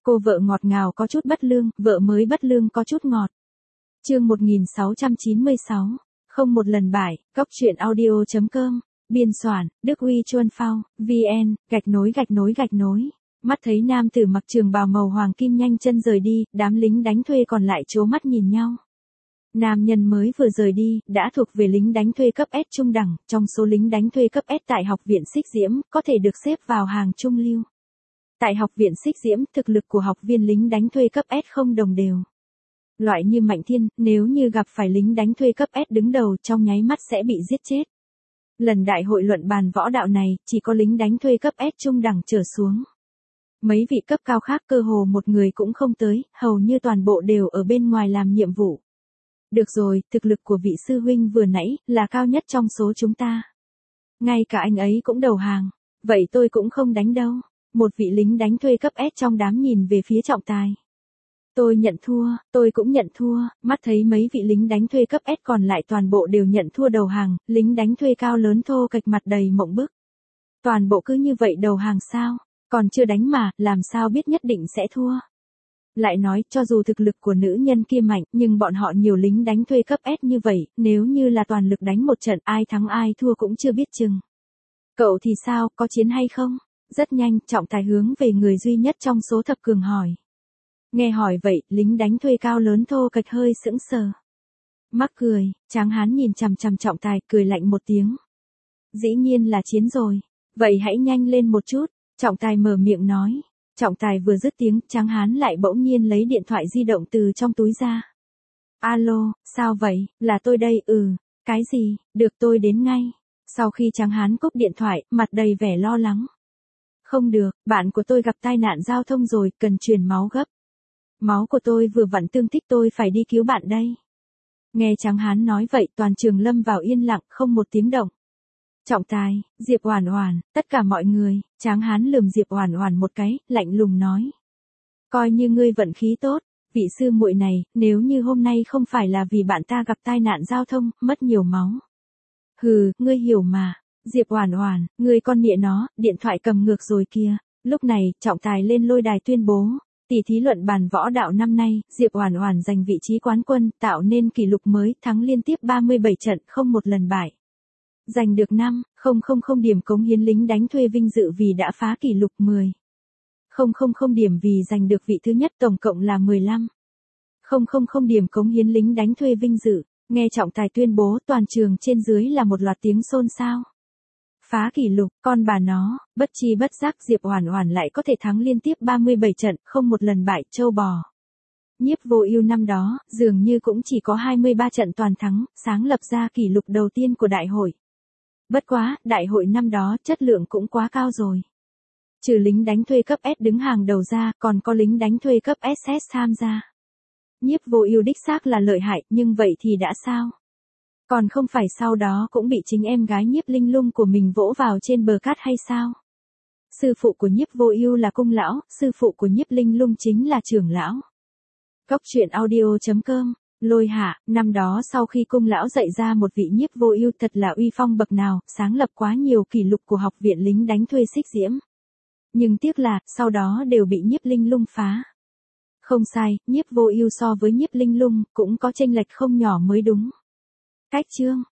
Cô vợ ngọt ngào có chút bất lương, vợ mới bất lương có chút ngọt. Chương 1696. Không một lần bại, góc truyện audio.com. Biên soạn, Đức Huy Chuân Phao, VN, gạch nối. Mắt thấy nam tử mặc trường bào màu hoàng kim nhanh chân rời đi, đám lính đánh thuê còn lại trố mắt nhìn nhau. Nam nhân mới vừa rời đi, đã thuộc về lính đánh thuê cấp S trung đẳng, trong số lính đánh thuê cấp S tại học viện Xích Diễm, có thể được xếp vào hàng trung lưu. Tại học viện Xích Diễm, thực lực của học viên lính đánh thuê cấp S không đồng đều. Loại như Mạnh Thiên, nếu như gặp phải lính đánh thuê cấp S đứng đầu trong nháy mắt sẽ bị giết chết. Lần đại hội luận bàn võ đạo này, chỉ có lính đánh thuê cấp S trung đẳng trở xuống. Mấy vị cấp cao khác cơ hồ một người cũng không tới, hầu như toàn bộ đều ở bên ngoài làm nhiệm vụ. Được rồi, thực lực của vị sư huynh vừa nãy là cao nhất trong số chúng ta. Ngay cả anh ấy cũng đầu hàng. Vậy tôi cũng không đánh đâu. Một vị lính đánh thuê cấp S trong đám nhìn về phía trọng tài. Tôi nhận thua, tôi cũng nhận thua, mắt thấy mấy vị lính đánh thuê cấp S còn lại toàn bộ đều nhận thua đầu hàng, lính đánh thuê cao lớn thô kệch mặt đầy mộng bức. Toàn bộ cứ như vậy đầu hàng sao? Còn chưa đánh mà, làm sao biết nhất định sẽ thua? Lại nói, cho dù thực lực của nữ nhân kia mạnh, nhưng bọn họ nhiều lính đánh thuê cấp S như vậy, nếu như là toàn lực đánh một trận, ai thắng ai thua cũng chưa biết chừng. Cậu thì sao, có chiến hay không? Rất nhanh, trọng tài hướng về người duy nhất trong số thập cường hỏi. Nghe hỏi vậy, lính đánh thuê cao lớn thô kệch hơi sững sờ. Mắc cười, tráng hán nhìn chằm chằm trọng tài, cười lạnh một tiếng. Dĩ nhiên là chiến rồi. Vậy hãy nhanh lên một chút, trọng tài mở miệng nói. Trọng tài vừa dứt tiếng, tráng hán lại bỗng nhiên lấy điện thoại di động từ trong túi ra. Alo, sao vậy, là tôi đây, cái gì, được tôi đến ngay. Sau khi tráng hán cúp điện thoại, mặt đầy vẻ lo lắng. Không được, bạn của tôi gặp tai nạn giao thông rồi, cần truyền máu gấp. Máu của tôi vừa vặn tương thích, tôi phải đi cứu bạn đây. Nghe tráng hán nói vậy, toàn trường lâm vào yên lặng, không một tiếng động. Trọng tài, Diệp Oản Oản, tất cả mọi người, tráng hán lườm Diệp Oản Oản một cái, lạnh lùng nói. Coi như ngươi vận khí tốt, vị sư muội này, nếu như hôm nay không phải là vì bạn ta gặp tai nạn giao thông, mất nhiều máu. Hừ, ngươi hiểu mà. Diệp Oản Oản, ngươi con nịa nó, điện thoại cầm ngược rồi kìa. Lúc này, trọng tài lên lôi đài tuyên bố. Tỷ thí luận bàn võ đạo năm nay, Diệp Oản Oản giành vị trí quán quân, tạo nên kỷ lục mới, thắng liên tiếp 37 trận, không một lần bại. Giành được 5,000 điểm cống hiến lính đánh thuê vinh dự vì đã phá kỷ lục 10,000 điểm vì giành được vị thứ nhất, tổng cộng là 15,000 điểm cống hiến lính đánh thuê vinh dự. Nghe trọng tài tuyên bố, toàn trường trên dưới là một loạt tiếng xôn xao. Phá kỷ lục, con bà nó, bất chi bất giác Diệp Oản Oản lại có thể thắng liên tiếp 37 trận, không một lần bại, trâu bò. Nhiếp Vô Ưu năm đó, dường như cũng chỉ có 23 trận toàn thắng, sáng lập ra kỷ lục đầu tiên của đại hội. Bất quá, đại hội năm đó chất lượng cũng quá cao rồi. Trừ lính đánh thuê cấp S đứng hàng đầu ra, còn có lính đánh thuê cấp SS tham gia. Nhiếp Vô Ưu đích xác là lợi hại, nhưng vậy thì đã sao? Còn không phải sau đó cũng bị chính em gái Nhiếp Linh Lung của mình vỗ vào trên bờ cát hay sao? Sư phụ của Nhiếp Vô Ưu là cung lão, sư phụ của Nhiếp Linh Lung chính là trưởng lão. Góc truyện audio.com. Lôi Hạ, năm đó sau khi cung lão dạy ra một vị Nhiếp Vô Ưu thật là uy phong bậc nào, sáng lập quá nhiều kỷ lục của học viện lính đánh thuê Xích Diễm. Nhưng tiếc là, sau đó đều bị Nhiếp Linh Lung phá. Không sai, Nhiếp Vô Ưu so với Nhiếp Linh Lung cũng có chênh lệch không nhỏ mới đúng. Cách chương,